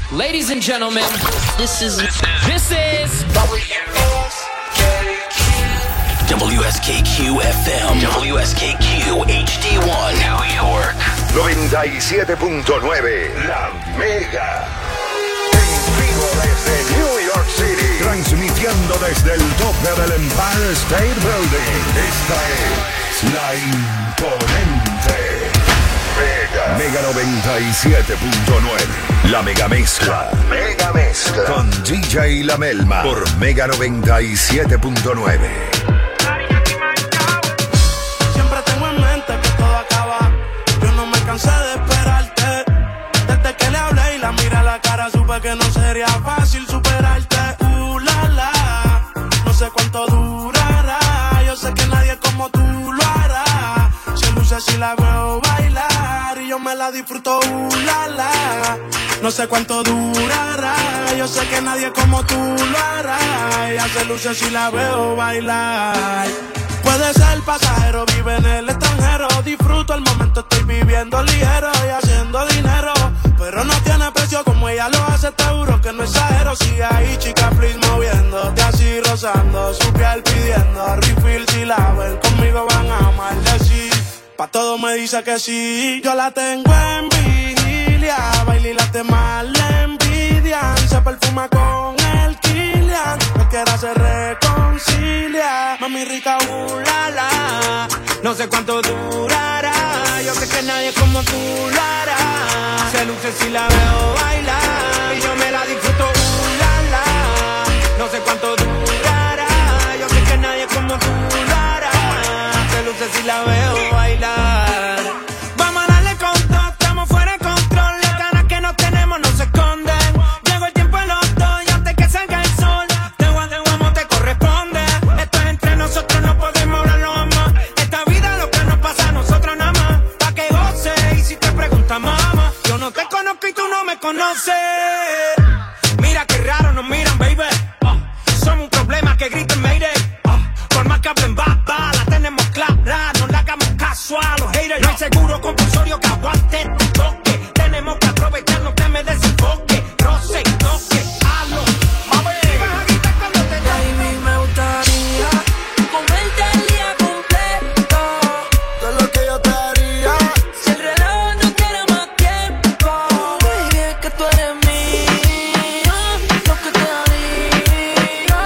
Ladies and gentlemen, this is WSKQ FM, WSKQ HD1, New York. 97.9, La Mega. En vivo desde New York City. Transmitiendo desde el tope del Empire State Building. Esta es la imponente Mega 97.9. La Mega Mezcla. Mega Mezcla. Con DJ La Melma por Mega 97.9. Siempre tengo en mente que todo acaba. Yo no me cansé de esperarte. Desde que le hablé y la miré a la cara, supe que no sería fácil superarte. La la, no sé cuánto durará. Yo sé que nadie como tú lo hará. Si luce si la veo bailar y yo me la disfruto. La la, no sé cuánto durará. Yo sé que nadie como tú lo hará. Ella se luce si la veo bailar. Puede ser pasajero, vive en el extranjero. Disfruto el momento, estoy viviendo ligero y haciendo dinero. Pero no tiene precio como ella lo hace, te juro que no exagero. Sigue ahí, chica, please, moviéndote así, rozando su piel, pidiendo refill. Si la ven conmigo van a maldecir. Pa' todo me dice que sí. Yo la tengo en vigilia, baila y la temas le envidian. Se perfuma con el Kilian, cualquiera se reconcilia. Mami rica, la la, no sé cuánto durará. Yo sé que nadie como tú lo hará. Se luce si la veo bailar y yo me la disfruto, la la. No sé cuánto durará. Yo sé que nadie como tú lo hará. Se luce si la veo bailar. Vamos a darle con todo, estamos fuera de control. Las ganas que no tenemos no se esconden. Llegó el tiempo en los dos y antes que salga el sol, te guardemos, te corresponde. Esto es entre nosotros, no podemos hablarlo más. Esta vida lo que nos pasa a nosotros nada más. Pa' que goce y si te preguntas mamá, yo no te conozco y tú no me conoces. Mira qué raro nos miran, baby. Somos un problema que griten mayday. Por más que hablen baba, la tenemos clara. No le hagamos caso a los haters. No hay seguro compulsorio que aguante tu toque. Tenemos que aprovecharnos que me desenfoque. Roce y toque, hazlo, mami. Baby, me gustaría comerte el día completo. Todo lo que yo te haría. Si el reloj no tiene más tiempo, baby, es que tú eres mío. Lo que te haría.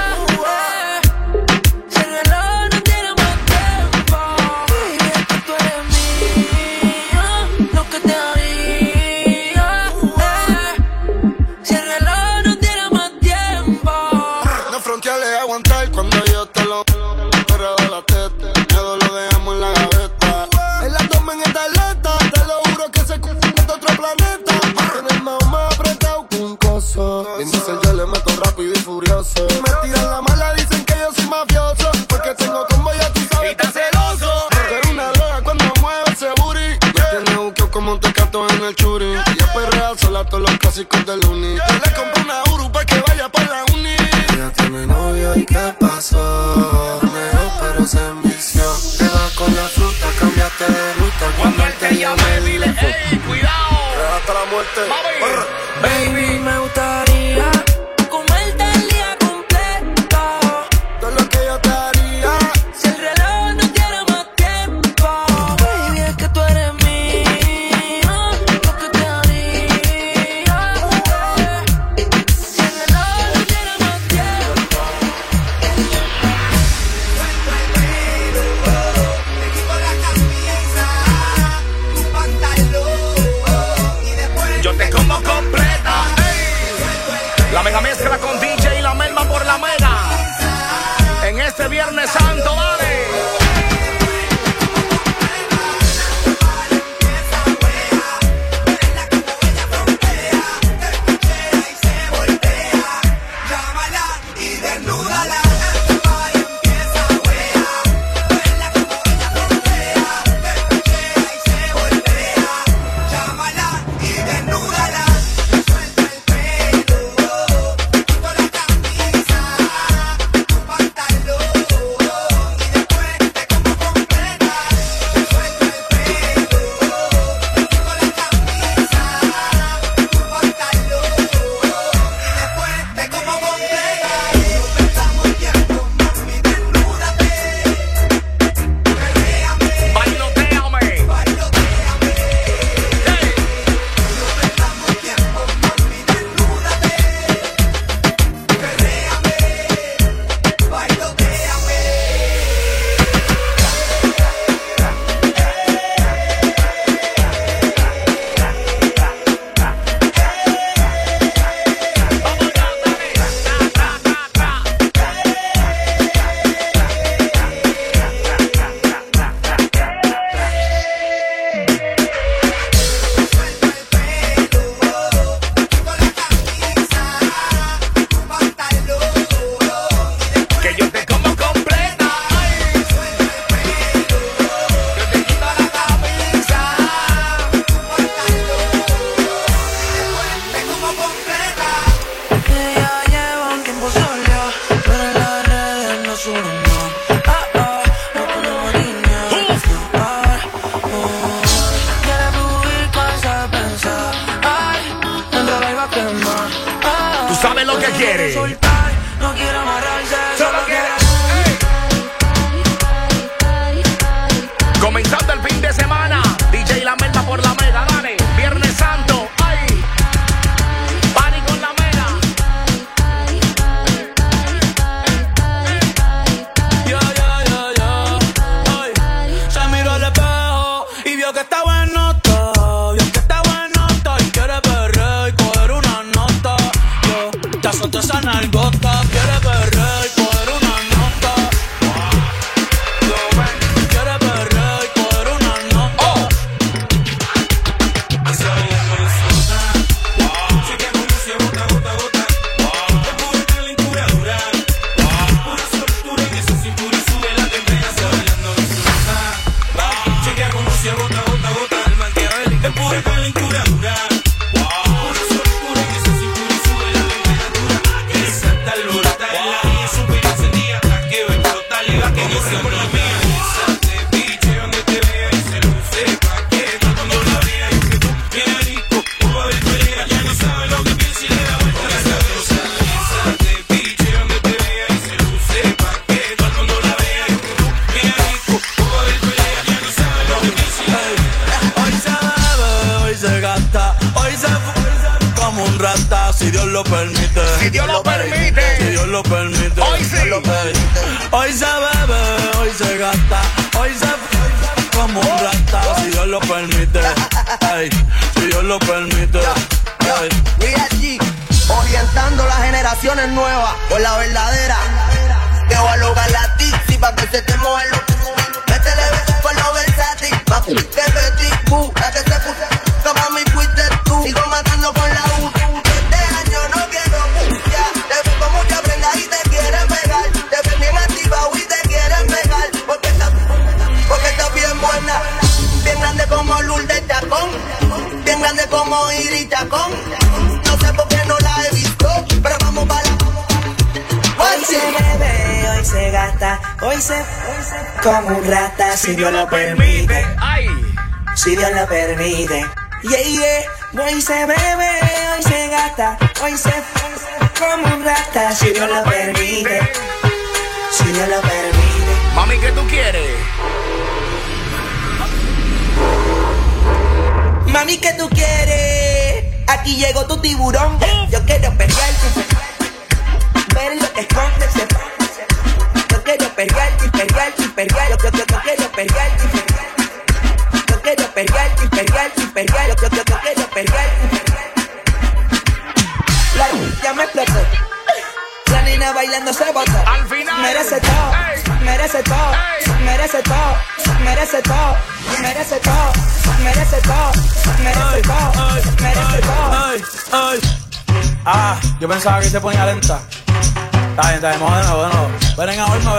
Si el reloj no tiene más tiempo, baby, es que tú eres mío. Lo que te haría. Si el reloj no tiene más tiempo. No fronteales aguantar cuando yo te lo pero de la teta, todo lo dejamos en la gaveta. El abdomen está alerta, te lo juro que se confunde de otro planeta. Tienes más apretado que un coso. En diesel yo le meto rápido y furioso. Me tiran la mala, dicen que yo soy mafioso. Porque tengo combo, ya tú sabes que celoso. Tú eres una droga cuando mueve ese booty. Me tiene buqueo como un tecato en el churi. Ella perrea sola todos los clásicos del uni. Yo le compro una Uru pa' que vaya pa' la uni. Ella tiene novio y ¿qué pasó? Mejor pero se envició. Te vas con la fruta, cambiaste de ruta. Cuando él te llame, dile, hey, cuidado. Hasta la muerte. Baby, me gustaría comerte el día completo. Todo lo que yo te haría. Si el reloj no tiene más tiempo, baby, es que tú eres mío. Lo que te haría. Si el reloj no tiene más tiempo. Yo te como completa. La Mega Mezcla con DJ y La Melma por La Mega. En este Viernes Santo, dale. sabe lo que quiere. Soltar, no quiero amarrarse, solo quiere. Comenzando el fin de semana, DJ La Melma por la Mega, dale. Viernes Santo, ay. Party con la Mega. Ay, se miró al espejo y vio que está bueno todo. Vio que está bueno todo y quiere perrear y coger una nota. Te azoté esa nalgota, quiere perrear y coger una nota. Quiere perrear y coger una nota. Si Dios lo permite, Si Dios lo permite. si Dios lo permite, Hoy sí. Hoy se bebe, hoy se gasta, hoy se como un rata. Si Dios lo permite, ay, si Dios lo permite, ay. Mira allí, orientando las generaciones nuevas por la verdadera. Te voy a lograr la tixi pa' que se te mueva lo. Métele con lo versátil, papi, que betí, la que se puso, como mi fuiste tú. Sigo matando con la U. Este año no quiero ya. Te veo con mucha prenda y te quieren pegar. Te ves bien activado y te quieren pegar. Porque estás bien buena. Bien grande como Lourdes Chacón. Bien grande como Iris Chacón. No sé por qué no la he visto, pero vamos para la. Hoy se bebe, hoy se gasta, hoy se como un rata, si Dios lo permite, Ay. si Dios lo permite. Yeah, yeah. Hoy se bebe, hoy se gasta, hoy se como un rata, si Dios lo permite, si Dios lo permite. Mami, ¿qué tú quieres? Mami, ¿qué tú quieres? Aquí llegó tu tiburón. Yo quiero pelearte, ver lo que escondes. Yo quiero pelearte, pelearte, pelearte. Yo quiero pelearte, yo quiero pelearte, pelearte, pelearte. Yo quiero pelearte. Ya me explotó. La nena bailando se botó. Al final. Merece todo, Ey. merece todo, Ey. merece todo, merece todo, merece todo, merece todo, merece todo, merece todo. Ay, ay. Ah, yo pensaba que se ponía lenta. Está bien, vamos de nuevo. Ven en alma,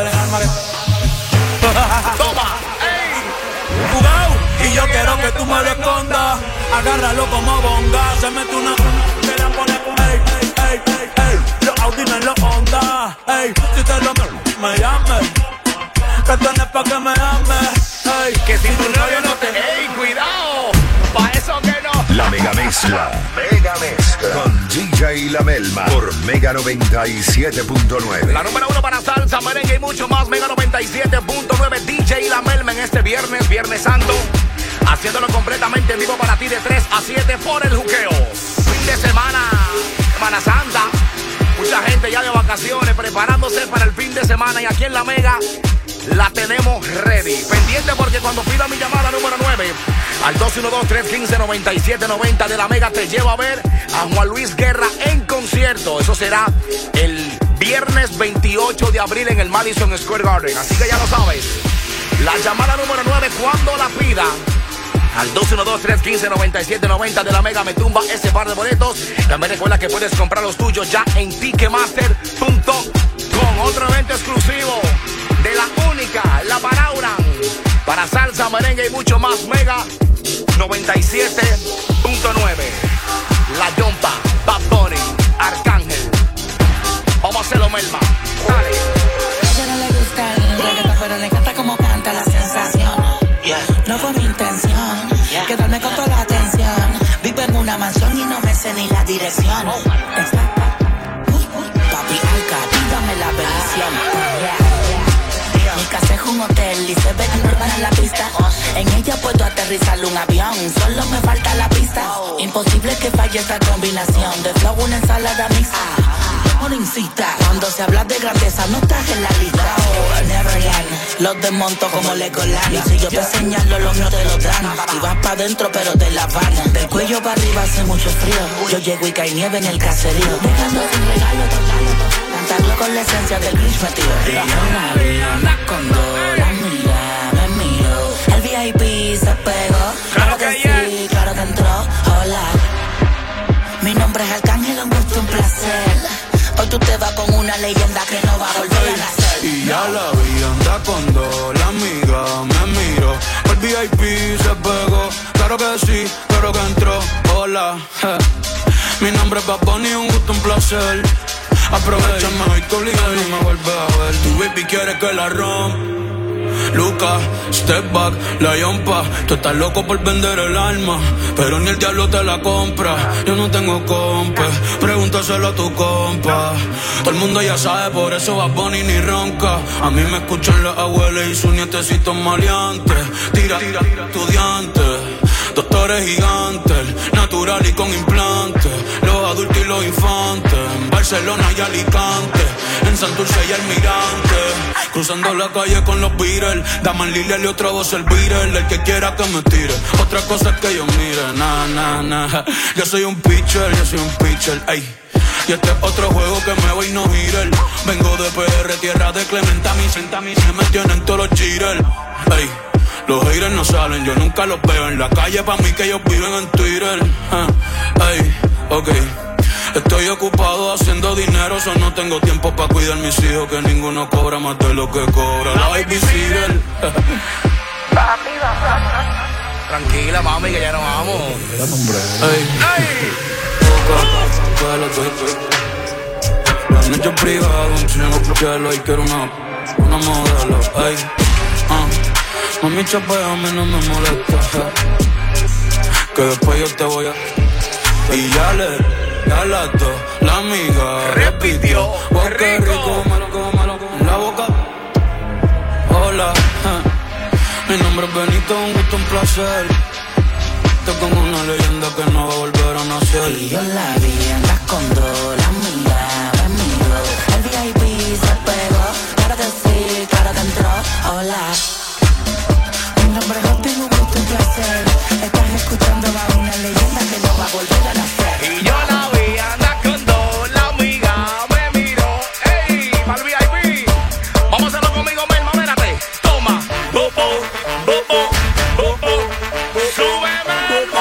Toma. Ey. Jugao, y yo quiero que tú me lo escondas. Agárralo como bonga. Se mete una que la pone con ey, ey, ey, ey. Los Audi me lo onda. Ey, si te lo me llames. Que tenés pa' que me ames. Ey, Que si tu novio no te... ¡Ey, cuidado! Pa' eso que no. La Mega Mezcla. Mega Mezcla. Con DJ La Melma por Mega 97.9. La número 1 para salsa, merengue y mucho más. Mega 97.9. DJ La Melma en este Viernes Santo. Haciéndolo completamente en vivo para ti de 3 a 7 por el juqueo. Fin de semana, Semana Santa. Mucha gente ya de vacaciones preparándose para el fin de semana. Y aquí en La Mega la tenemos ready. Pendiente porque cuando pida mi llamada número 9 al 212-315-9790 de La Mega te llevo a ver a Juan Luis Guerra en concierto. Eso será el viernes 28 de abril en el Madison Square Garden. Así que ya lo sabes. La llamada número 9 cuando la pida al 212-315-9790 de La Mega me tumba ese par de boletos. También recuerda que puedes comprar los tuyos ya en Ticketmaster.com. Otro evento exclusivo de la única, la Parauran, para salsa, merengue y mucho más. Mega 97.9. La Yompa, Bad Bunny, Arcángel. Vamos a hacerlo, Melma. Dale. ella no le gusta el reggaetón, pero le encanta como canta la sensación. No fue mi intención quedarme con toda la atención. Vivo en una mansión y no me sé ni la dirección. Exacto. es la bendición. Mi casa es un hotel y se ve para la pista. En ella puedo aterrizar un avión, solo me falta la pista. Imposible que falle esta combinación de flow, una ensalada mixta. No insista, cuando se habla de grandeza no estás en la lista. Neverland, los desmonto como Legoland. Y si yo te señalo, los míos te lo dan. Y vas pa' dentro pero te la van. Del cuello para arriba hace mucho frío. Yo llego y cae nieve en el caserío. Dejando sin regalo, cantarlo con la esencia del Grinch metido. Y yo la vi, anda con dos, la mira, me miro. El VIP se pegó, claro que sí, claro que entró. Hola, mi nombre es Arcángel, un gusto, un placer. Hoy tú te vas con una leyenda que no va a volver a nacer. Y ya la vi, anda con dos, la amiga me miro. El VIP se pegó, claro que sí, claro que entró. Hola, mi nombre es Bad Bunny, un gusto, un placer. Aprovechame hoy que obligado no me vuelve a ver. Tu baby quiere que la rompa. Luca, step back, la yompa. Tú estás loco por vender el alma, pero ni el diablo te la compra. Yo no tengo compa, pregúntaselo a tu compa. Todo el mundo ya sabe, por eso Bad Bunny ni ronca. A mí me escuchan las abuelas y sus nietecitos maleantes. Tira, estudiantes, doctores gigantes, natural y con implantes. Los adultos y los infantes, en Barcelona y Alicante, en Santurce y Almirante. Cruzando la calle con los Beatles, Dama Lilia y otra voz el Beatle. El que quiera que me tire, otra cosa es que yo mire. Nah. Yo soy un pitcher, ey. Y este es otro juego que me voy no girar. Vengo de PR, tierra de Clementa, mi se me tienen todos los cheaters, ey. Los haters no salen, yo nunca los veo en la calle, pa' mí que ellos viven en Twitter. Ey, ok. Estoy ocupado haciendo dinero, so no tengo tiempo pa' cuidar mis hijos, que ninguno cobra más de lo que cobra la babysitter. Tranquila, mami, que ya nos vamos. Ey. La noche privada, un chingo cielo y quiero una modelo. Ey, mami, chapeame, no me molesta. Que después yo te voy a... Y ya las dos, la amiga repitió. Wow, qué rico, malo, en la boca. Hola, mi nombre es Benito, un gusto, un placer. Estoy con una leyenda que no va a volver a nacer. Y yo la vi, andas con dos, la amiga me miro. El VIP se pegó, claro que sí, claro que entró. Hola, mi nombre es Justin, un gusto, un placer. Estás escuchando a una leyenda que no va a volver a nacer. Y yo la vi, anda con dos, la amiga me miró. Ey, para el VIP. Vamos a hacerlo conmigo, Melma, mírate. Toma, bobo, súbeme.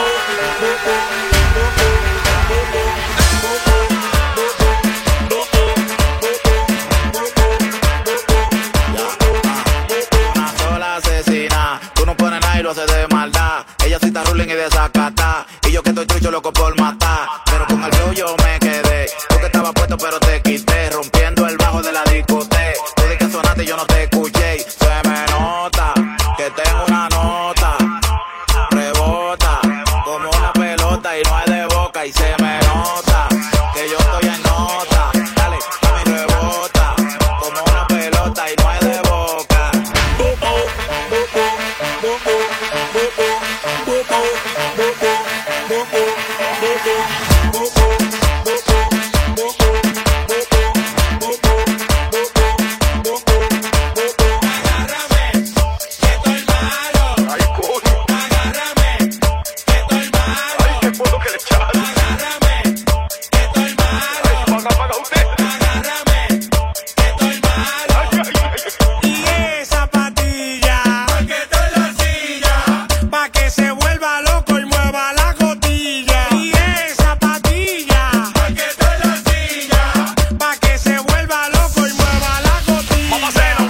Una sola asesina, tú no pones nada y lo haces de maldad. Ella sí está ruling y desacata, y yo que estoy trucho loco por matar. Pero con el flow yo me quedé, tú que estabas puesto pero te quité, rompiendo el bajo de la discoteca. Tú de que sonaste y yo no te escuché. Se me nota que tengo una nota, rebota como una pelota y no es de boca. Y se me nota que yo estoy en nota. Dale, mami, rebota como una pelota y no es de boca. Y esa patilla, porque estoy en la silla, pa' que se vuelva loco y mueva la cotilla. Y esa patilla, porque estoy en la silla, pa' que se vuelva loco y mueva la cotilla. Vamos a hacerlo.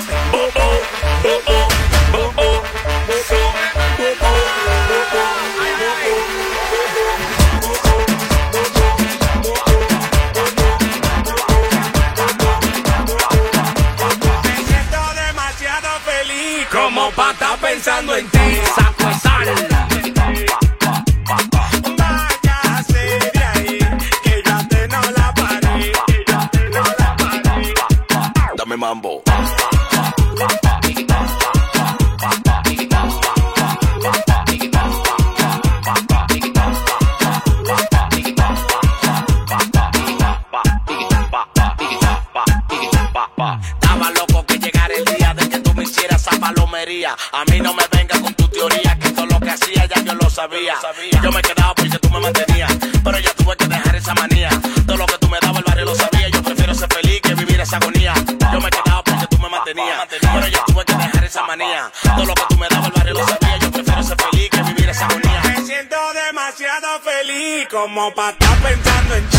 Me siento demasiado feliz Como pa' estar pensando en ti, saco y sal. Váyase de ahí, que ya te no la paré. mambo. Estaba loco que llegara el día de que tú me hicieras esa palomería. A mí no me venga con tu teoría, que todo lo que hacía ya yo lo sabía. Y yo me quedaba porque tú me mantenías, pero ya tuve que dejar esa manía. Todo lo que tú me dabas el barrio lo sabía. Yo prefiero ser feliz que vivir esa agonía. Yo me quedaba porque tú me mantenías, pero ya tuve que dejar esa manía. Todo lo que tú me dabas el barrio lo sabía. Yo prefiero ser feliz que vivir esa agonía. Me siento demasiado feliz como para estar pensando en ti.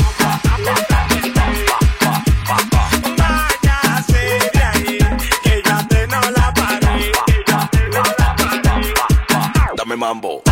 Dame mambo.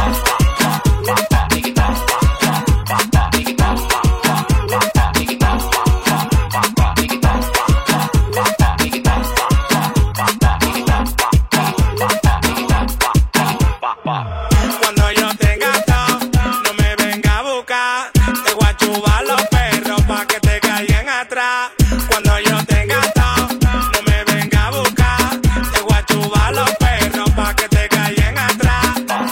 Cuando yo tenga todo, no me venga a buscar. Te voy a chubar los perros pa' que te caigan atrás. Cuando yo tenga todo, no me venga a buscar. Te voy a chubar los perros pa' que te caigan atrás.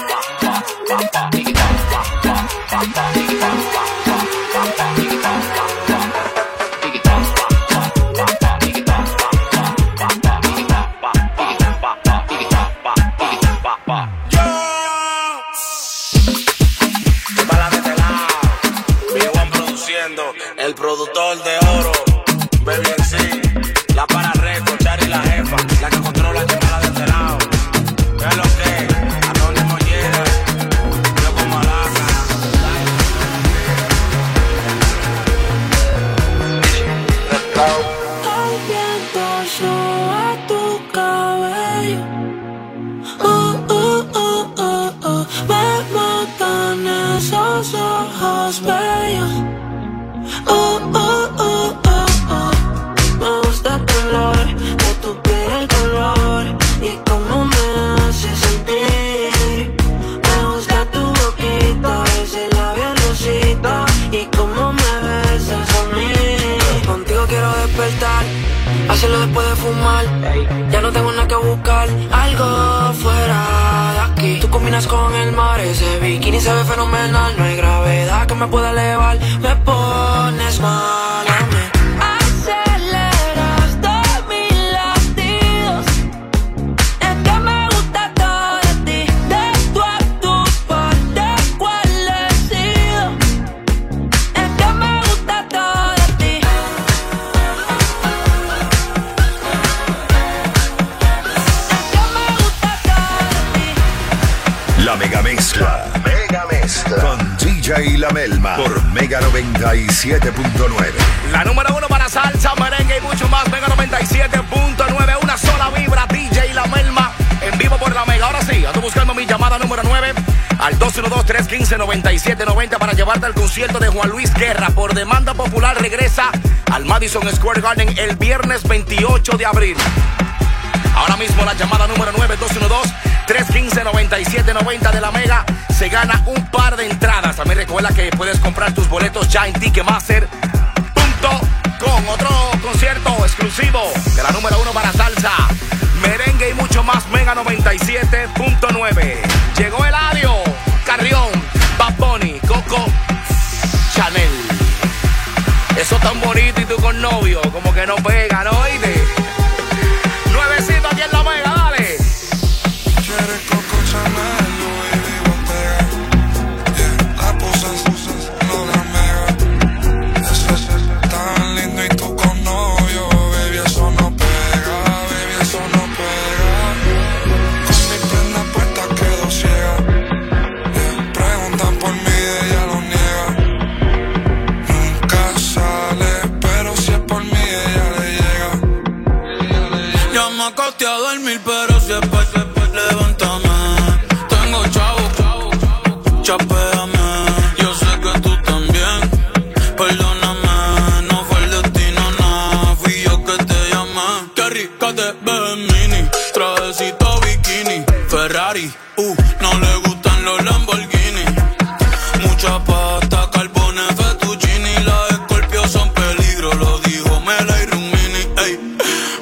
El productor de oro, Baby en sí, la para reco, Chari la jefa, la que controla que mala de este lado. ¿Qué es lo que? Anónimo llega, yo con Malaca. El viento sube tu cabello. Me matan esos ojos bellos. Me gusta el color de tu piel, el color y cómo me hace sentir. Me gusta tu boquita, ese labio rosita y cómo me besas a mí. Contigo quiero despertar, hacerlo después de fumar. Ya no tengo nada que buscar, algo fuera de aquí. Tú combinas con el mar, ese bikini se ve fenomenal. No hay gravedad que me pueda elevar, me pones mal a mí. Aceleras todos mis latidos, es que me gusta todo de ti. De tú a tu parte, ¿cuál he sido? Es que me gusta todo de ti. La Mega Mezcla. Con DJ La Melma por Mega 97.9. La número 1 para salsa, merengue y mucho más. Mega 97.9. Una sola vibra, DJ La Melma. En vivo por la Mega. Ahora sí, ando buscando mi llamada número 9 al 212-315-9790 para llevarte al concierto de Juan Luis Guerra. Por demanda popular regresa al Madison Square Garden el viernes 28 de abril. Ahora mismo la llamada número 9, 212-315-9790 de la Mega. Se gana un par de entradas. También recuerda que puedes comprar tus boletos ya en Ticketmaster.com. Otro concierto exclusivo de la número 1 para salsa, merengue y mucho más. Mega 97.9. Llegó Eladio, Carrión, Bad Bunny, Coco, Chanel. Eso tan bonito y tú con novio, como que no pega, ¿no? Oíste. Nuevecito aquí en la Mega, dale. Quieres Coco Chanel, Louis Vuitton, yeah, las pusas, no la Mega. Eso es tan lindo y tú con novio, baby, eso no pega, baby, eso no pega. Con mi prenda puesta quedo ciega, yeah, preguntan por mí, ella lo niega. Nunca sale, pero si es por mí, ella le llega. Ya me acosté a dormir, pero si es pa' levántame. Tengo chavo, chapéame. Yo sé que tú también. Perdóname, no fue el destino, nada. Fui yo que te llamé. Qué rica te ves en mini. Trajecito bikini. Ferrari, no le gustan los Lamborghini. Mucha pasta, carbones, fettuccini. Las Scorpio son peligro, lo dijo Mela y Rumini. Ey,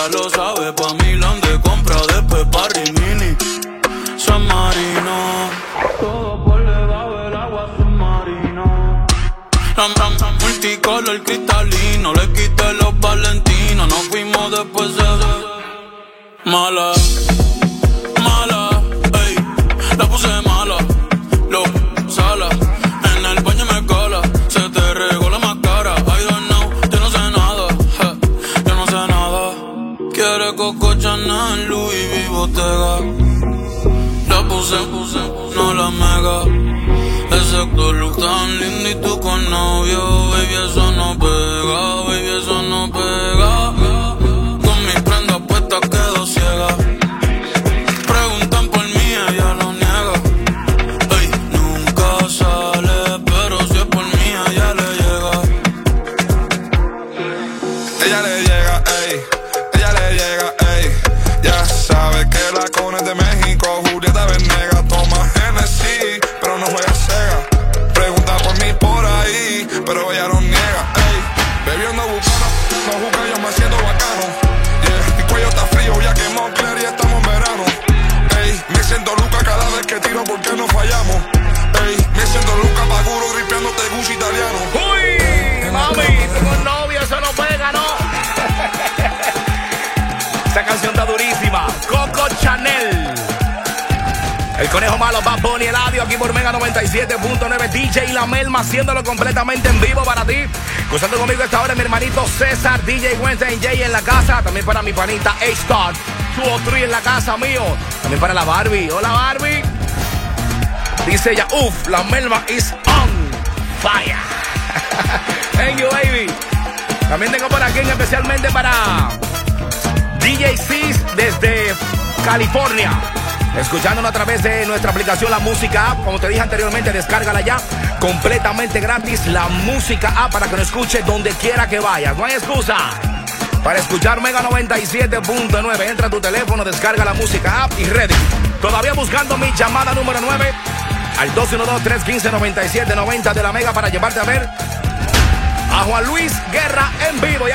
ya lo sabe, pa' Milán de compra, después pa' Rimini. San Marino, todo por debajo del agua submarino. Multicolor cristalino, le quité los valentinos. Nos fuimos después de mala, mala, ey, la puse mala, lo sala, en el baño me cola, se te regó la máscara. I don't know, yo no sé nada, yo no sé nada. Quiere Coco Chanel, Louis V, Bottega. La puse, no la mega. Ese look tan lindo y tú con novio, baby, eso no pega, baby, eso no pega. Con mis prendas puestas quedo ciega. Preguntan por mí, ella lo niega. Ey, nunca sale, pero si es por mí, ella le llega. Ella le llega, ey, ella le llega, ey. Ya sabe que la cona es de México, Julieta Venegas toma Hennessy, pero no juega Sega. Pregunta por mí por ahí, pero ella lo niega, ey. Bebiendo bucana, no juzga, yo me siento bacano. Yeah, mi cuello está frío, ya quemó Claire y estamos en verano. Ey, me siento Luca cada vez que tiro porque no fallamos. Ey, me siento Luca Paguro gripeándote Gucci italiano. Uy, mami, tú con novio, eso no pega, ¿no? Esta canción está durísima. Coco Chanel. El Conejo Malo, Bad Bunny, Eladio, aquí por Mega 97.9. DJ La Melma, haciéndolo completamente en vivo para ti. Gozando conmigo esta hora mi hermanito César, DJ Wednesday J en la casa. También para mi panita A-Star, 2 o 3 en la casa mío. También para la Barbie. Hola, Barbie. Dice ella, uff, La Melma is on fire. Thank you, baby. También tengo por aquí especialmente para DJ Cis desde California. Escuchándonos a través de nuestra aplicación La Música App. Como te dije anteriormente, descárgala ya. Completamente gratis, La Música App, para que nos escuches donde quiera que vayas. No hay excusa para escuchar Mega 97.9. Entra a tu teléfono, descarga La Música App y ready. Todavía buscando mi llamada número 9 al 212-315-9790 de la Mega para llevarte a ver a Juan Luis Guerra en vivo.